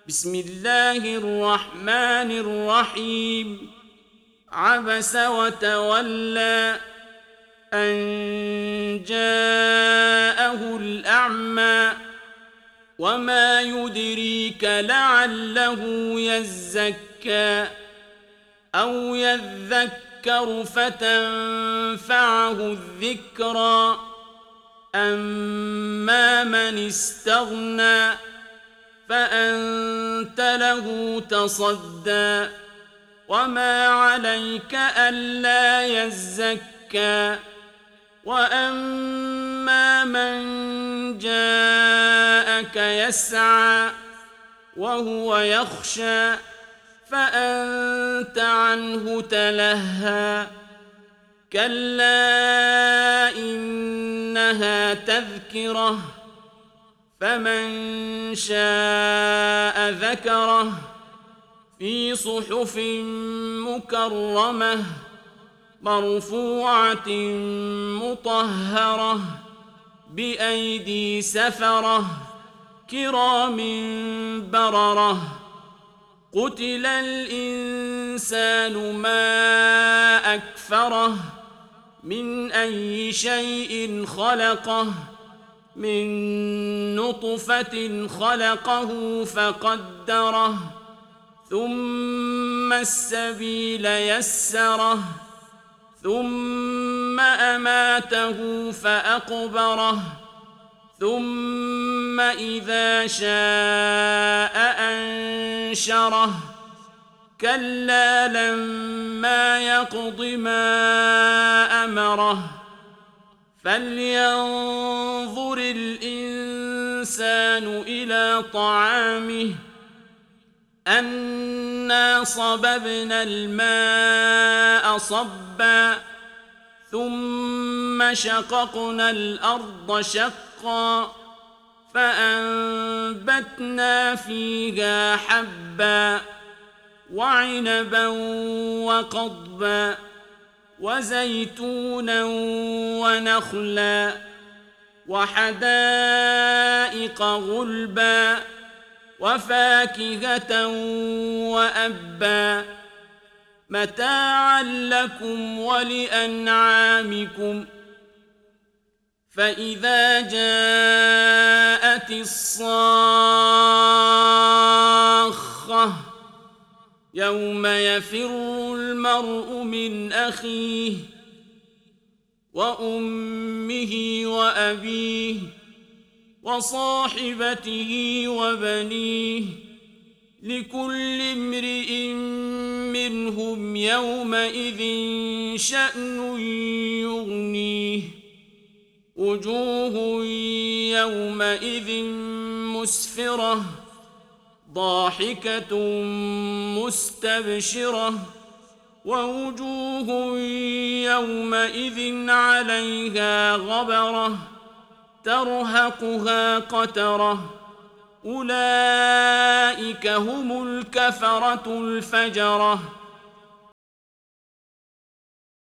بسم الله الرحمن الرحيم عبس وتولى أن جاءه الأعمى وما يدريك لعله يزكى أو يذكر فتنفعه الذكرى أما من استغنى فأنت له تصدى وما عليك ألا يزكى وأما من جاءك يسعى وهو يخشى فأنت عنه تلهى كلا إنها تذكرة فمن شاء ذكره في صحف مكرمة مرفوعة مطهرة بأيدي سفرة كرام بررة قتل الإنسان ما أكفره من أي شيء خلقه من نطفة خلقه فقدره ثم السبيل يسره ثم أماته فأقبره ثم إذا شاء أنشره كلا لما يقض ما أمره فلينظر الإنسان إلى طعامه أنا صببنا الماء صبا ثم شققنا الأرض شقا فأنبتنا فيها حبا وعنبا وقضبا وزيتونا ونخلا وحدائق غلبا وفاكهة وأبا متاعا لكم ولأنعامكم فإذا جاءت الصاخة يوم يفر المرء من أخيه وأمه وأبيه وصاحبته وبنيه لكل امرئ منهم يومئذ شأن يغنيه وجوه يومئذ مسفرة ضاحكة مستبشرة ووجوه يومئذ عليها غبرة ترهقها قترة أولئك هم الكفرة الفجرة